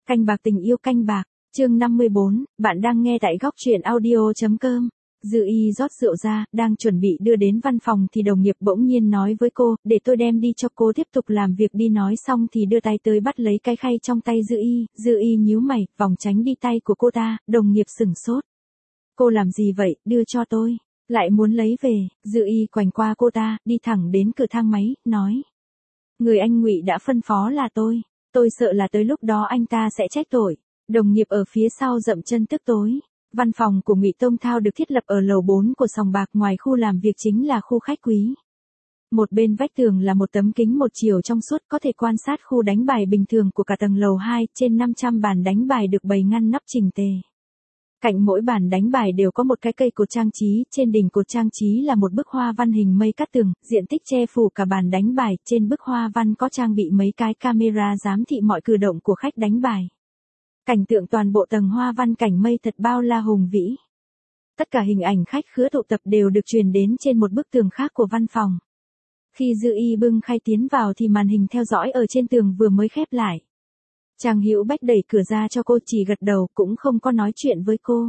Canh bạc tình yêu canh bạc, chương 54, bạn đang nghe tại góc truyện audio.com. Dư Y rót rượu ra, đang chuẩn bị đưa đến văn phòng thì đồng nghiệp bỗng nhiên nói với cô, để tôi đem đi cho cô tiếp tục làm việc đi, nói xong thì đưa tay tới bắt lấy cái khay trong tay Dư Y nhíu mày, vòng tránh đi tay của cô ta, đồng nghiệp sửng sốt. Cô làm gì vậy, đưa cho tôi, lại muốn lấy về, Dư Y quành qua cô ta, đi thẳng đến cửa thang máy, nói. Người anh Ngụy đã phân phó là tôi sợ là tới lúc đó anh ta sẽ trách tội. Đồng nghiệp ở phía sau dậm chân tức tối. Văn phòng của Ngụy Tông Thao được thiết lập ở lầu 4 của sòng bạc, ngoài khu làm việc chính là khu khách quý. Một bên vách tường là một tấm kính một chiều trong suốt, có thể quan sát khu đánh bài bình thường của cả tầng lầu 2, trên 500 bàn đánh bài được bày ngăn nắp chỉnh tề. Cạnh mỗi bàn đánh bài đều có một cái cây cột trang trí, trên đỉnh cột trang trí là một bức hoa văn hình mây cắt tường, diện tích che phủ cả bàn đánh bài, trên bức hoa văn có trang bị mấy cái camera giám thị mọi cử động của khách đánh bài. Cảnh tượng toàn bộ tầng hoa văn cảnh mây thật bao la hùng vĩ. Tất cả hình ảnh khách khứa tụ tập đều được truyền đến trên một bức tường khác của văn phòng. Khi Dư Y bưng khay tiến vào thì màn hình theo dõi ở trên tường vừa mới khép lại. Trang Hữu Bách đẩy cửa ra cho cô, chỉ gật đầu, cũng không có nói chuyện với cô.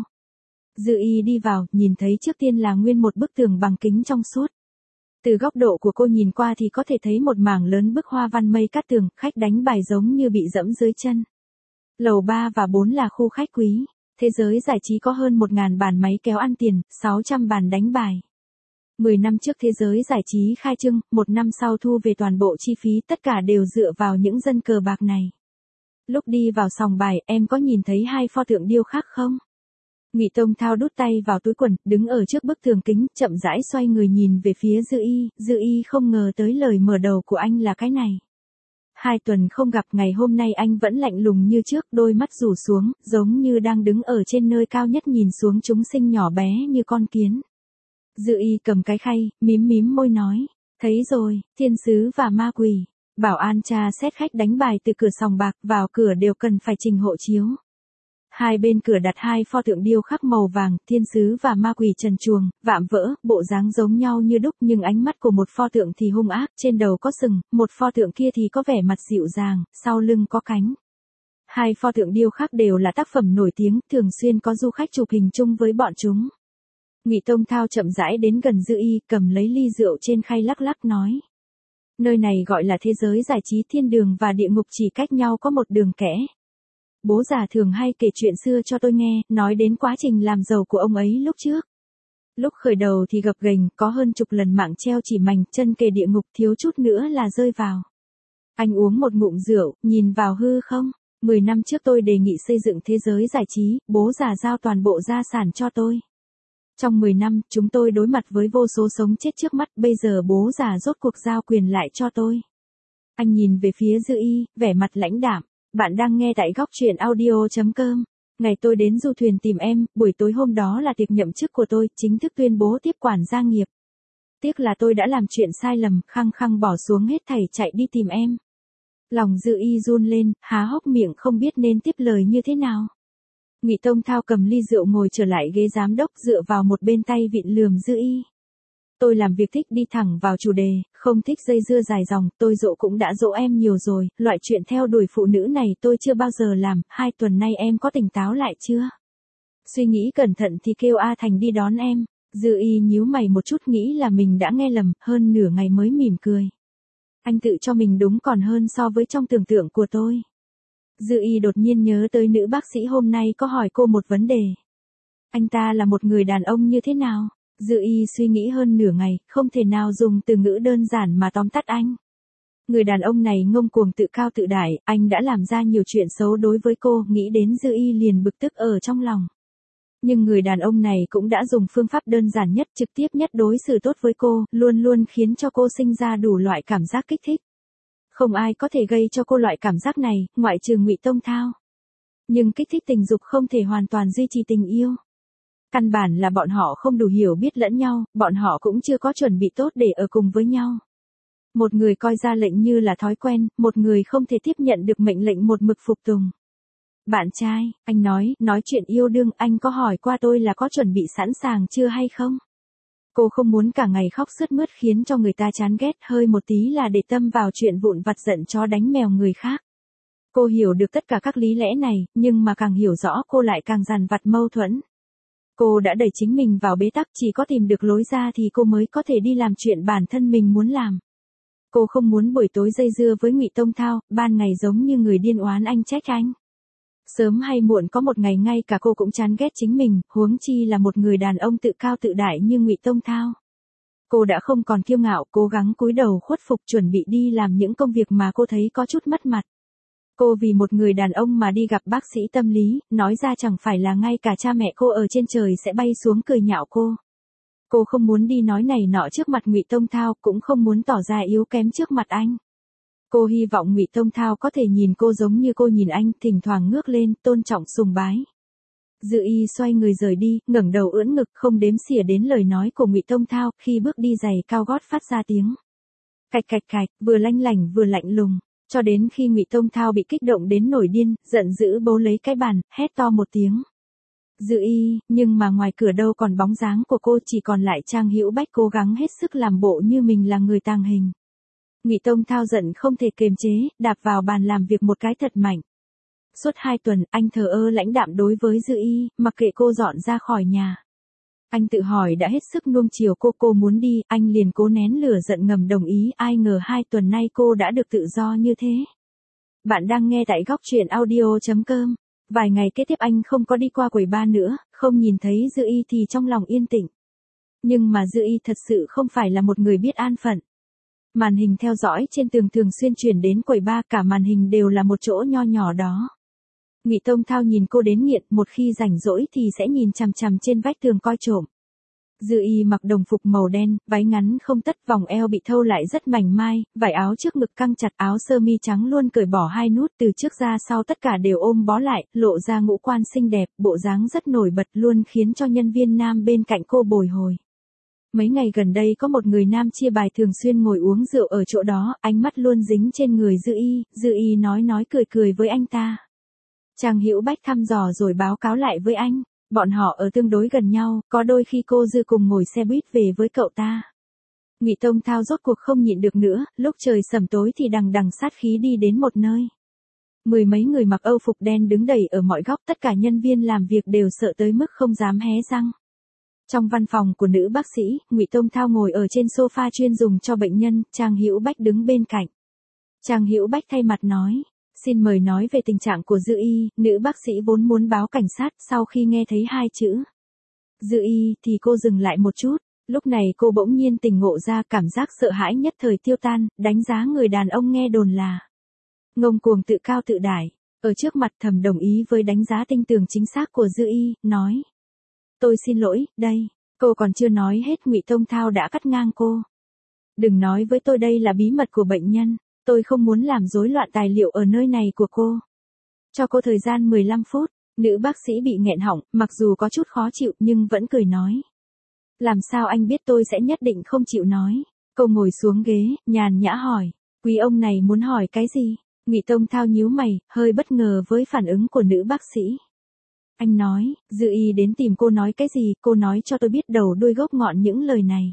Dư Y đi vào, nhìn thấy trước tiên là nguyên một bức tường bằng kính trong suốt. Từ góc độ của cô nhìn qua thì có thể thấy một mảng lớn bức hoa văn mây cắt tường, khách đánh bài giống như bị dẫm dưới chân. Lầu 3 và 4 là khu khách quý. Thế giới giải trí có hơn 1.000 bàn máy kéo ăn tiền, 600 bàn đánh bài. 10 năm trước thế giới giải trí khai trương, 1 năm sau thu về toàn bộ chi phí, tất cả đều dựa vào những dân cờ bạc này. Lúc đi vào sòng bài, em có nhìn thấy 2 pho tượng điêu khắc không? Ngụy Tông Thao đút tay vào túi quần, đứng ở trước bức tường kính, chậm rãi xoay người nhìn về phía Dư Y không ngờ tới lời mở đầu của anh là cái này. 2 tuần không gặp, ngày hôm nay anh vẫn lạnh lùng như trước, đôi mắt rủ xuống, giống như đang đứng ở trên nơi cao nhất nhìn xuống chúng sinh nhỏ bé như con kiến. Dư Y cầm cái khay, mím môi nói, thấy rồi, thiên sứ và ma quỷ. Bảo an tra xét khách đánh bài từ cửa sòng bạc, vào cửa đều cần phải trình hộ chiếu. Hai bên cửa đặt 2 pho tượng điêu khắc màu vàng, thiên sứ và ma quỷ trần truồng, vạm vỡ, bộ dáng giống nhau như đúc, nhưng ánh mắt của một pho tượng thì hung ác, trên đầu có sừng, một pho tượng kia thì có vẻ mặt dịu dàng, sau lưng có cánh. 2 pho tượng điêu khắc đều là tác phẩm nổi tiếng, thường xuyên có du khách chụp hình chung với bọn chúng. Ngụy Tông Thao chậm rãi đến gần Dư Y, cầm lấy ly rượu trên khay lắc lắc nói. Nơi này gọi là thế giới giải trí, thiên đường và địa ngục chỉ cách nhau có một đường kẽ. Bố già thường hay kể chuyện xưa cho tôi nghe, nói đến quá trình làm giàu của ông ấy lúc trước. Lúc khởi đầu thì gập ghềnh, có hơn chục lần mạng treo chỉ mành, chân kề địa ngục, thiếu chút nữa là rơi vào. Anh uống một ngụm rượu, nhìn vào hư không? 10 năm trước tôi đề nghị xây dựng thế giới giải trí, bố già giao toàn bộ gia sản cho tôi. Trong 10 năm, chúng tôi đối mặt với vô số sống chết trước mắt, bây giờ bố già rốt cuộc giao quyền lại cho tôi. Anh nhìn về phía Dư Y, vẻ mặt lãnh đạm. Bạn đang nghe tại góc truyện audio.com. Ngày tôi đến du thuyền tìm em, buổi tối hôm đó là tiệc nhậm chức của tôi, chính thức tuyên bố tiếp quản gia nghiệp. Tiếc là tôi đã làm chuyện sai lầm, khăng khăng bỏ xuống hết thảy chạy đi tìm em. Lòng Dư Y run lên, há hốc miệng không biết nên tiếp lời như thế nào. Ngụy Tông Thao cầm ly rượu ngồi trở lại ghế giám đốc, dựa vào một bên tay vịn lườm Dư Y. Tôi làm việc thích đi thẳng vào chủ đề, không thích dây dưa dài dòng, tôi dỗ cũng đã dỗ em nhiều rồi, loại chuyện theo đuổi phụ nữ này tôi chưa bao giờ làm, 2 tuần nay em có tỉnh táo lại chưa? Suy nghĩ cẩn thận thì kêu A Thành đi đón em. Dư Y nhíu mày một chút, nghĩ là mình đã nghe lầm, hơn nửa ngày mới mỉm cười. Anh tự cho mình đúng còn hơn so với trong tưởng tượng của tôi. Dư Y đột nhiên nhớ tới nữ bác sĩ hôm nay có hỏi cô một vấn đề. Anh ta là một người đàn ông như thế nào? Dư Y suy nghĩ hơn nửa ngày, không thể nào dùng từ ngữ đơn giản mà tóm tắt anh. Người đàn ông này ngông cuồng tự cao tự đại, anh đã làm ra nhiều chuyện xấu đối với cô, nghĩ đến Dư Y liền bực tức ở trong lòng. Nhưng người đàn ông này cũng đã dùng phương pháp đơn giản nhất, trực tiếp nhất đối xử tốt với cô, luôn luôn khiến cho cô sinh ra đủ loại cảm giác kích thích. Không ai có thể gây cho cô loại cảm giác này, ngoại trừ Ngụy Tông Thao. Nhưng kích thích tình dục không thể hoàn toàn duy trì tình yêu. Căn bản là bọn họ không đủ hiểu biết lẫn nhau, bọn họ cũng chưa có chuẩn bị tốt để ở cùng với nhau. Một người coi ra lệnh như là thói quen, một người không thể tiếp nhận được mệnh lệnh một mực phục tùng. Bạn trai, anh nói chuyện yêu đương, anh có hỏi qua tôi là có chuẩn bị sẵn sàng chưa hay không? Cô không muốn cả ngày khóc sướt mướt khiến cho người ta chán ghét, hơi một tí là để tâm vào chuyện vụn vặt, giận chó đánh mèo người khác. Cô hiểu được tất cả các lý lẽ này, nhưng mà càng hiểu rõ cô lại càng dằn vặt mâu thuẫn. Cô đã đẩy chính mình vào bế tắc, chỉ có tìm được lối ra thì cô mới có thể đi làm chuyện bản thân mình muốn làm. Cô không muốn buổi tối dây dưa với Ngụy Tông Thao, ban ngày giống như người điên oán anh trách anh. Sớm hay muộn có một ngày ngay cả cô cũng chán ghét chính mình, huống chi là một người đàn ông tự cao tự đại như Ngụy Tông Thao. Cô đã không còn kiêu ngạo, cố gắng cúi đầu khuất phục chuẩn bị đi làm những công việc mà cô thấy có chút mất mặt. Cô vì một người đàn ông mà đi gặp bác sĩ tâm lý, nói ra chẳng phải là ngay cả cha mẹ cô ở trên trời sẽ bay xuống cười nhạo cô. Cô không muốn đi nói này nọ trước mặt Ngụy Tông Thao, cũng không muốn tỏ ra yếu kém trước mặt anh. Cô hy vọng Ngụy Tông Thao có thể nhìn cô giống như cô nhìn anh, thỉnh thoảng ngước lên, tôn trọng sùng bái. Dư Y xoay người rời đi, ngẩng đầu ưỡn ngực, không đếm xỉa đến lời nói của Ngụy Tông Thao, khi bước đi giày cao gót phát ra tiếng cạch cạch cạch, vừa lanh lảnh vừa lạnh lùng, cho đến khi Ngụy Tông Thao bị kích động đến nổi điên, giận dữ bấu lấy cái bàn, hét to một tiếng. Dư Y, nhưng mà ngoài cửa đâu còn bóng dáng của cô, chỉ còn lại Trang Hữu Bách cố gắng hết sức làm bộ như mình là người tàng hình. Ngụy Tông Thao giận không thể kiềm chế, đạp vào bàn làm việc một cái thật mạnh. Suốt 2 tuần, anh thờ ơ lãnh đạm đối với Dư Y, mặc kệ cô dọn ra khỏi nhà. Anh tự hỏi đã hết sức nuông chiều cô muốn đi, anh liền cố nén lửa giận ngầm đồng ý, ai ngờ 2 tuần nay cô đã được tự do như thế. Bạn đang nghe tại góc truyện audio.com. Vài ngày kế tiếp anh không có đi qua quầy bar nữa, không nhìn thấy Dư Y thì trong lòng yên tĩnh. Nhưng mà Dư Y thật sự không phải là một người biết an phận. Màn hình theo dõi trên tường thường xuyên chuyển đến quầy bar, cả màn hình đều là một chỗ nho nhỏ đó. Ngụy Tông Thao nhìn cô đến nghiện, một khi rảnh rỗi thì sẽ nhìn chằm chằm trên vách tường coi trộm. Dư Y mặc đồng phục màu đen, váy ngắn không tất, vòng eo bị thâu lại rất mảnh mai, vải áo trước ngực căng chặt, áo sơ mi trắng luôn cởi bỏ 2 nút, từ trước ra sau tất cả đều ôm bó lại, lộ ra ngũ quan xinh đẹp, bộ dáng rất nổi bật, luôn khiến cho nhân viên nam bên cạnh cô bồi hồi. Mấy ngày gần đây có một người nam chia bài thường xuyên ngồi uống rượu ở chỗ đó, ánh mắt luôn dính trên người Dư Y nói cười với anh ta. Trang Hữu Bách thăm dò rồi báo cáo lại với anh, bọn họ ở tương đối gần nhau, có đôi khi cô Dư cùng ngồi xe buýt về với cậu ta. Ngụy Tông Thao rốt cuộc không nhịn được nữa, lúc trời sẩm tối thì đằng đằng sát khí đi đến một nơi. 10 mấy người mặc Âu phục đen đứng đầy ở mọi góc, tất cả nhân viên làm việc đều sợ tới mức không dám hé răng. Trong văn phòng của nữ bác sĩ, Ngụy Tông Thao ngồi ở trên sofa chuyên dùng cho bệnh nhân, Trang Hữu Bách đứng bên cạnh. Trang Hữu Bách thay mặt nói, xin mời nói về tình trạng của Dư Y. Nữ bác sĩ vốn muốn báo cảnh sát, sau khi nghe thấy 2 chữ Dư Y thì cô dừng lại một chút, lúc này cô bỗng nhiên tỉnh ngộ ra, cảm giác sợ hãi nhất thời tiêu tan, đánh giá người đàn ông nghe đồn là ngông cuồng tự cao tự đại, ở trước mặt thầm đồng ý với đánh giá tinh tường chính xác của Dư Y, nói. Tôi xin lỗi, đây, cô còn chưa nói hết, Ngụy Tông Thao đã cắt ngang cô. Đừng nói với tôi đây là bí mật của bệnh nhân, tôi không muốn làm rối loạn tài liệu ở nơi này của cô. Cho cô thời gian 15 phút, nữ bác sĩ bị nghẹn họng, mặc dù có chút khó chịu nhưng vẫn cười nói. Làm sao anh biết tôi sẽ nhất định không chịu nói? Cô ngồi xuống ghế, nhàn nhã hỏi, quý ông này muốn hỏi cái gì? Ngụy Tông Thao nhíu mày, hơi bất ngờ với phản ứng của nữ bác sĩ. Anh nói, Dư Y đến tìm cô nói cái gì, cô nói cho tôi biết đầu đuôi gốc ngọn những lời này.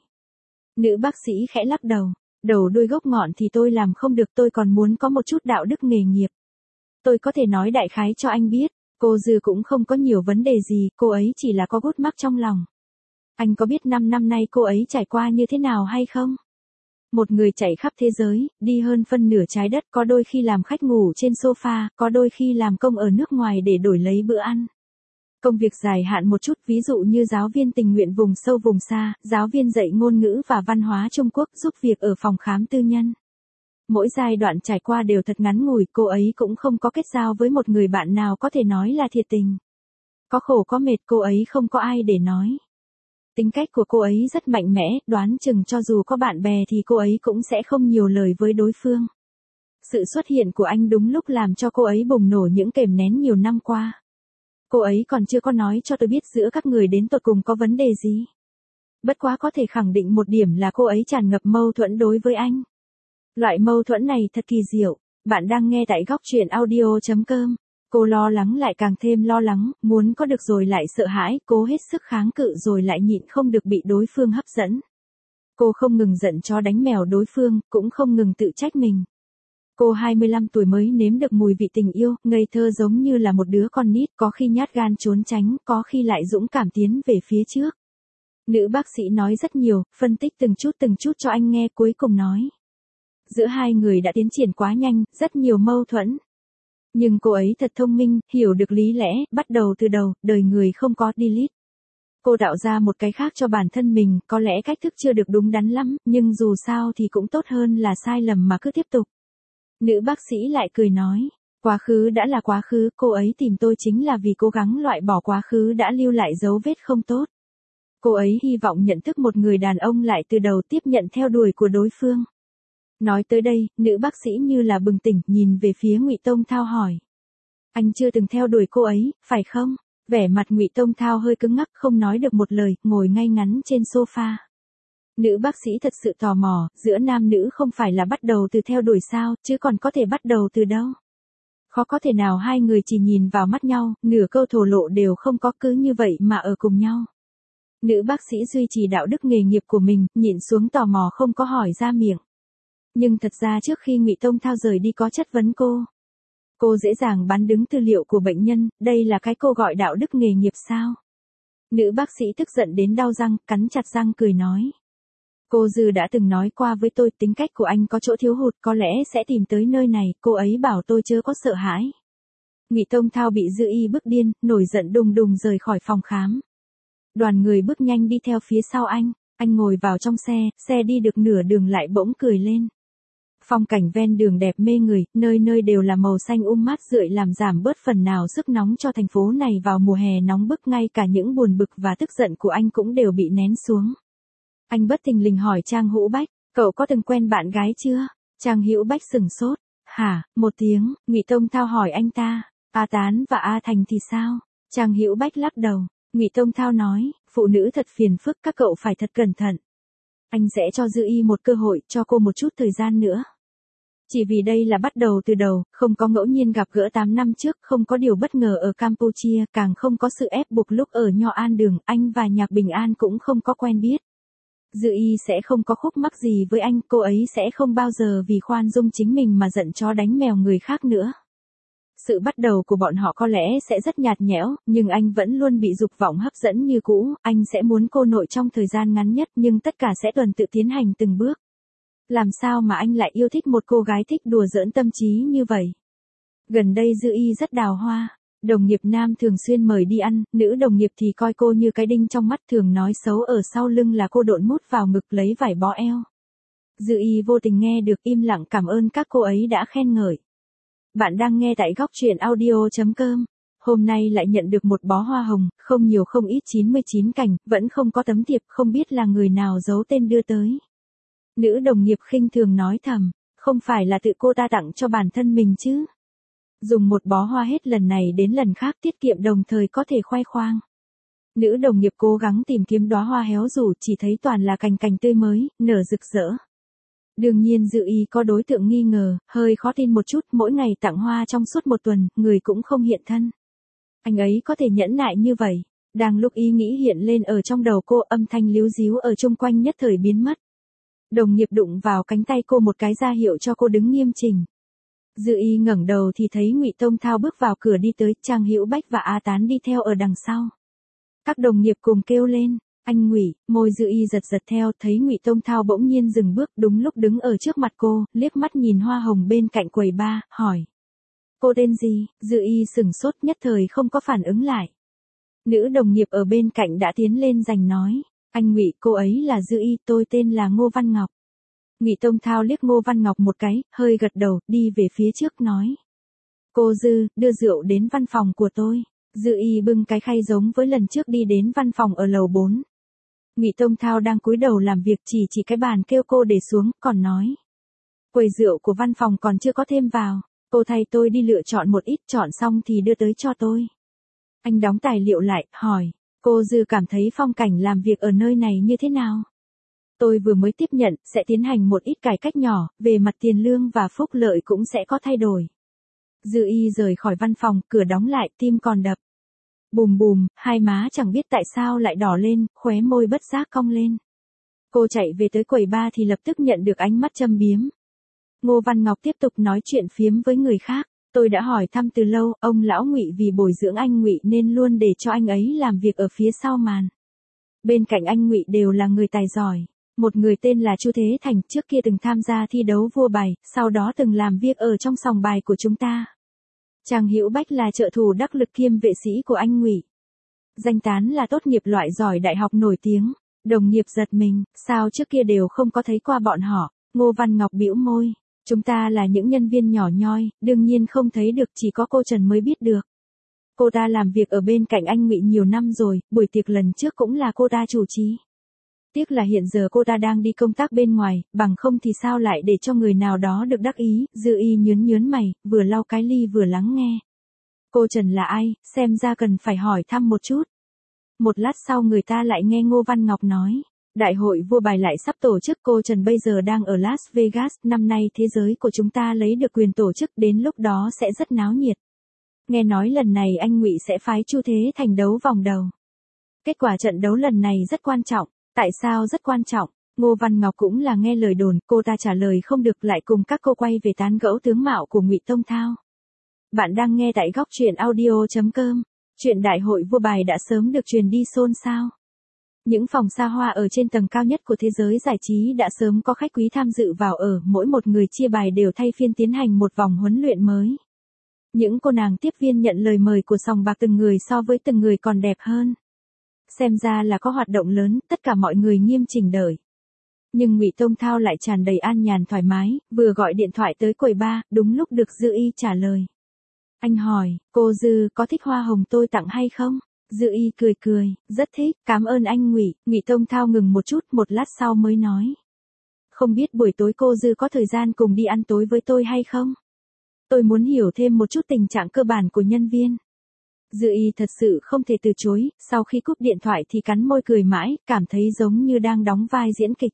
Nữ bác sĩ khẽ lắc đầu, đầu đuôi gốc ngọn thì tôi làm không được, tôi còn muốn có một chút đạo đức nghề nghiệp. Tôi có thể nói đại khái cho anh biết, cô Dư cũng không có nhiều vấn đề gì, cô ấy chỉ là có gút mắc trong lòng. Anh có biết 5 năm nay cô ấy trải qua như thế nào hay không? Một người chạy khắp thế giới, đi hơn phân nửa trái đất, có đôi khi làm khách ngủ trên sofa, có đôi khi làm công ở nước ngoài để đổi lấy bữa ăn. Công việc dài hạn một chút, ví dụ như giáo viên tình nguyện vùng sâu vùng xa, giáo viên dạy ngôn ngữ và văn hóa Trung Quốc, giúp việc ở phòng khám tư nhân. Mỗi giai đoạn trải qua đều thật ngắn ngủi, cô ấy cũng không có kết giao với một người bạn nào có thể nói là thiệt tình. Có khổ có mệt, cô ấy không có ai để nói. Tính cách của cô ấy rất mạnh mẽ, đoán chừng cho dù có bạn bè thì cô ấy cũng sẽ không nhiều lời với đối phương. Sự xuất hiện của anh đúng lúc làm cho cô ấy bùng nổ những kềm nén nhiều năm qua. Cô ấy còn chưa có nói cho tôi biết giữa các người đến tột cùng có vấn đề gì. Bất quá có thể khẳng định một điểm là cô ấy tràn ngập mâu thuẫn đối với anh. Loại mâu thuẫn này thật kỳ diệu. Bạn đang nghe tại góc truyện audio.com. Cô lo lắng lại càng thêm lo lắng, muốn có được rồi lại sợ hãi, cố hết sức kháng cự rồi lại nhịn không được bị đối phương hấp dẫn. Cô không ngừng giận chó đánh mèo đối phương, cũng không ngừng tự trách mình. Cô 25 tuổi mới nếm được mùi vị tình yêu, ngây thơ giống như là một đứa con nít, có khi nhát gan trốn tránh, có khi lại dũng cảm tiến về phía trước. Nữ bác sĩ nói rất nhiều, phân tích từng chút cho anh nghe, cuối cùng nói. Giữa hai người đã tiến triển quá nhanh, rất nhiều mâu thuẫn. Nhưng cô ấy thật thông minh, hiểu được lý lẽ, bắt đầu từ đầu, đời người không có delete. Cô tạo ra một cái khác cho bản thân mình, có lẽ cách thức chưa được đúng đắn lắm, nhưng dù sao thì cũng tốt hơn là sai lầm mà cứ tiếp tục. Nữ bác sĩ lại cười nói, quá khứ đã là quá khứ, cô ấy tìm tôi chính là vì cố gắng loại bỏ quá khứ đã lưu lại dấu vết không tốt. Cô ấy hy vọng nhận thức một người đàn ông lại từ đầu, tiếp nhận theo đuổi của đối phương. Nói tới đây, nữ bác sĩ như là bừng tỉnh, nhìn về phía Ngụy Tông Thao hỏi. Anh chưa từng theo đuổi cô ấy, phải không? Vẻ mặt Ngụy Tông Thao hơi cứng ngắc, không nói được một lời, ngồi ngay ngắn trên sofa. Nữ bác sĩ thật sự tò mò, giữa nam nữ không phải là bắt đầu từ theo đuổi sao, chứ còn có thể bắt đầu từ đâu? Khó có thể nào hai người chỉ nhìn vào mắt nhau, nửa câu thổ lộ đều không có, cứ như vậy mà ở cùng nhau. Nữ bác sĩ duy trì đạo đức nghề nghiệp của mình, nhịn xuống tò mò không có hỏi ra miệng. Nhưng thật ra trước khi Ngụy Tông Thao rời đi có chất vấn cô. Cô dễ dàng bán đứng tư liệu của bệnh nhân, đây là cái cô gọi đạo đức nghề nghiệp sao? Nữ bác sĩ tức giận đến đau răng, cắn chặt răng cười nói. Cô Dư đã từng nói qua với tôi, tính cách của anh có chỗ thiếu hụt, có lẽ sẽ tìm tới nơi này, cô ấy bảo tôi chớ có sợ hãi. Ngụy Tông Thao bị Dư Y bức điên, nổi giận đùng đùng rời khỏi phòng khám. Đoàn người bước nhanh đi theo phía sau anh ngồi vào trong xe đi được nửa đường lại bỗng cười lên. Phong cảnh ven đường đẹp mê người, nơi nơi đều là màu xanh mát rượi làm giảm bớt phần nào sức nóng cho thành phố này vào mùa hè nóng bức, ngay cả những buồn bực và tức giận của anh cũng đều bị nén xuống. Anh bất thình lình hỏi Trang Hữu Bách, cậu có từng quen bạn gái chưa? Trang Hữu Bách sừng sốt. Hả? Một tiếng, Ngụy Tông Thao hỏi anh ta, A Tán và A Thành thì sao? Trang Hữu Bách lắc đầu. Ngụy Tông Thao nói, phụ nữ thật phiền phức, các cậu phải thật cẩn thận. Anh sẽ cho Dư Y một cơ hội, cho cô một chút thời gian nữa. Chỉ vì đây là bắt đầu từ đầu, không có ngẫu nhiên gặp gỡ 8 năm trước, không có điều bất ngờ ở Campuchia, càng không có sự ép buộc lúc ở Nho An Đường, anh và Nhạc Bình An cũng không có quen biết. Dư Y sẽ không có khúc mắc gì với anh, cô ấy sẽ không bao giờ vì khoan dung chính mình mà giận chó đánh mèo người khác nữa. Sự bắt đầu của bọn họ có lẽ sẽ rất nhạt nhẽo, nhưng anh vẫn luôn bị dục vọng hấp dẫn như cũ, anh sẽ muốn cô nội trong thời gian ngắn nhất, nhưng tất cả sẽ tuần tự tiến hành từng bước. Làm sao mà anh lại yêu thích một cô gái thích đùa giỡn tâm trí như vậy? Gần đây Dư Y rất đào hoa. Đồng nghiệp nam thường xuyên mời đi ăn, nữ đồng nghiệp thì coi cô như cái đinh trong mắt, thường nói xấu ở sau lưng là cô độn mút vào ngực lấy vải bó eo. Dư Y vô tình nghe được, im lặng cảm ơn các cô ấy đã khen ngợi. Bạn đang nghe tại góc truyện audio.com. Hôm nay lại nhận được một bó hoa hồng, không nhiều không ít 99 cành, vẫn không có tấm thiệp, không biết là người nào giấu tên đưa tới. Nữ đồng nghiệp khinh thường nói thầm, không phải là tự cô ta tặng cho bản thân mình chứ? Dùng một bó hoa hết lần này đến lần khác, tiết kiệm đồng thời có thể khoe khoang. Nữ đồng nghiệp cố gắng tìm kiếm đóa hoa héo rũ, chỉ thấy toàn là cành cành tươi mới, nở rực rỡ. Đương nhiên Dư Y có đối tượng nghi ngờ, hơi khó tin một chút, mỗi ngày tặng hoa trong suốt một tuần, người cũng không hiện thân. Anh ấy có thể nhẫn nại như vậy? Đang lúc ý nghĩ hiện lên ở trong đầu cô, âm thanh líu ríu ở chung quanh nhất thời biến mất. Đồng nghiệp đụng vào cánh tay cô một cái ra hiệu cho cô đứng nghiêm chỉnh. Dư Y ngẩng đầu thì thấy Ngụy Tông Thao bước vào cửa đi tới, Trang Hữu Bách và A Tán đi theo ở đằng sau. Các đồng nghiệp cùng kêu lên, anh Ngụy, môi Dư Y giật giật theo, thấy Ngụy Tông Thao bỗng nhiên dừng bước, đúng lúc đứng ở trước mặt cô, liếc mắt nhìn hoa hồng bên cạnh quầy bar, hỏi. Cô tên gì? Dư Y sửng sốt, nhất thời không có phản ứng lại. Nữ đồng nghiệp ở bên cạnh đã tiến lên giành nói, anh Ngụy, cô ấy là Dư Y, tôi tên là Ngô Văn Ngọc. Ngụy Tông Thao liếc Ngô Văn Ngọc một cái, hơi gật đầu, đi về phía trước nói. Cô Dư, đưa rượu đến văn phòng của tôi. Dư Y bưng cái khay giống với lần trước đi đến văn phòng ở lầu 4. Ngụy Tông Thao đang cúi đầu làm việc, chỉ cái bàn kêu cô để xuống, còn nói. Quầy rượu của văn phòng còn chưa có thêm vào, cô thay tôi đi lựa chọn một ít, chọn xong thì đưa tới cho tôi. Anh đóng tài liệu lại, hỏi, cô Dư cảm thấy phong cảnh làm việc ở nơi này như thế nào? Tôi vừa mới tiếp nhận, sẽ tiến hành một ít cải cách nhỏ, về mặt tiền lương và phúc lợi cũng sẽ có thay đổi. Dư Y rời khỏi văn phòng, cửa đóng lại, tim còn đập. Bùm bùm, hai má chẳng biết tại sao lại đỏ lên, khóe môi bất giác cong lên. Cô chạy về tới quầy bar thì lập tức nhận được ánh mắt châm biếm. Ngô Văn Ngọc tiếp tục nói chuyện phiếm với người khác. Tôi đã hỏi thăm từ lâu, ông lão Ngụy vì bồi dưỡng anh Ngụy nên luôn để cho anh ấy làm việc ở phía sau màn. Bên cạnh anh Ngụy đều là người tài giỏi. Một người tên là Chu Thế Thành trước kia từng tham gia thi đấu vua bài, sau đó từng làm việc ở trong sòng bài của chúng ta. Trang Hữu Bách là trợ thủ đắc lực kiêm vệ sĩ của anh Ngụy. Danh tán là tốt nghiệp loại giỏi đại học nổi tiếng. Đồng nghiệp giật mình, sao trước kia đều không có thấy qua bọn họ. Ngô Văn Ngọc bĩu môi. Chúng ta là những nhân viên nhỏ nhoi, đương nhiên không thấy được, chỉ có cô Trần mới biết được. Cô ta làm việc ở bên cạnh anh Ngụy nhiều năm rồi, buổi tiệc lần trước cũng là cô ta chủ trì. Tiếc là hiện giờ cô ta đang đi công tác bên ngoài, bằng không thì sao lại để cho người nào đó được đắc ý. Dư Y nhớn mày, vừa lau cái ly vừa lắng nghe. Cô Trần là ai, xem ra cần phải hỏi thăm một chút. Một lát sau người ta lại nghe Ngô Văn Ngọc nói. Đại hội vua bài lại sắp tổ chức, cô Trần bây giờ đang ở Las Vegas, năm nay thế giới của chúng ta lấy được quyền tổ chức, đến lúc đó sẽ rất náo nhiệt. Nghe nói lần này anh Ngụy sẽ phái Chu Thế Thành đấu vòng đầu. Kết quả trận đấu lần này rất quan trọng. Tại sao rất quan trọng? Ngô Văn Ngọc cũng là nghe lời đồn, cô ta trả lời không được lại cùng các cô quay về tán gẫu tướng mạo của Ngụy Tông Thao. Bạn đang nghe tại góc truyện audio.com. Chuyện đại hội vua bài đã sớm được truyền đi xôn xao. Những phòng xa hoa ở trên tầng cao nhất của thế giới giải trí đã sớm có khách quý tham dự vào ở, mỗi một người chia bài đều thay phiên tiến hành một vòng huấn luyện mới. Những cô nàng tiếp viên nhận lời mời của sòng bạc từng người so với từng người còn đẹp hơn. Xem ra là có hoạt động lớn, tất cả mọi người nghiêm chỉnh đợi. Nhưng Ngụy Tông Thao lại tràn đầy an nhàn thoải mái, vừa gọi điện thoại tới quầy bar, đúng lúc được Dư Y trả lời. Anh hỏi, cô Dư có thích hoa hồng tôi tặng hay không? Dư Y cười, rất thích, cảm ơn anh Ngụy. Ngụy Tông Thao ngừng một chút, một lát sau mới nói. Không biết buổi tối cô Dư có thời gian cùng đi ăn tối với tôi hay không? Tôi muốn hiểu thêm một chút tình trạng cơ bản của nhân viên. Dư Y thật sự không thể từ chối, sau khi cúp điện thoại thì cắn môi cười mãi, cảm thấy giống như đang đóng vai diễn kịch.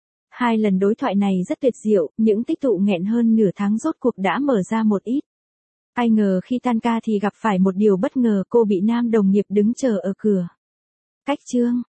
2 lần đối thoại này rất tuyệt diệu, những tích tụ nghẹn hơn nửa tháng rốt cuộc đã mở ra một ít. Ai ngờ khi tan ca thì gặp phải một điều bất ngờ, cô bị nam đồng nghiệp đứng chờ ở cửa. Cách chương.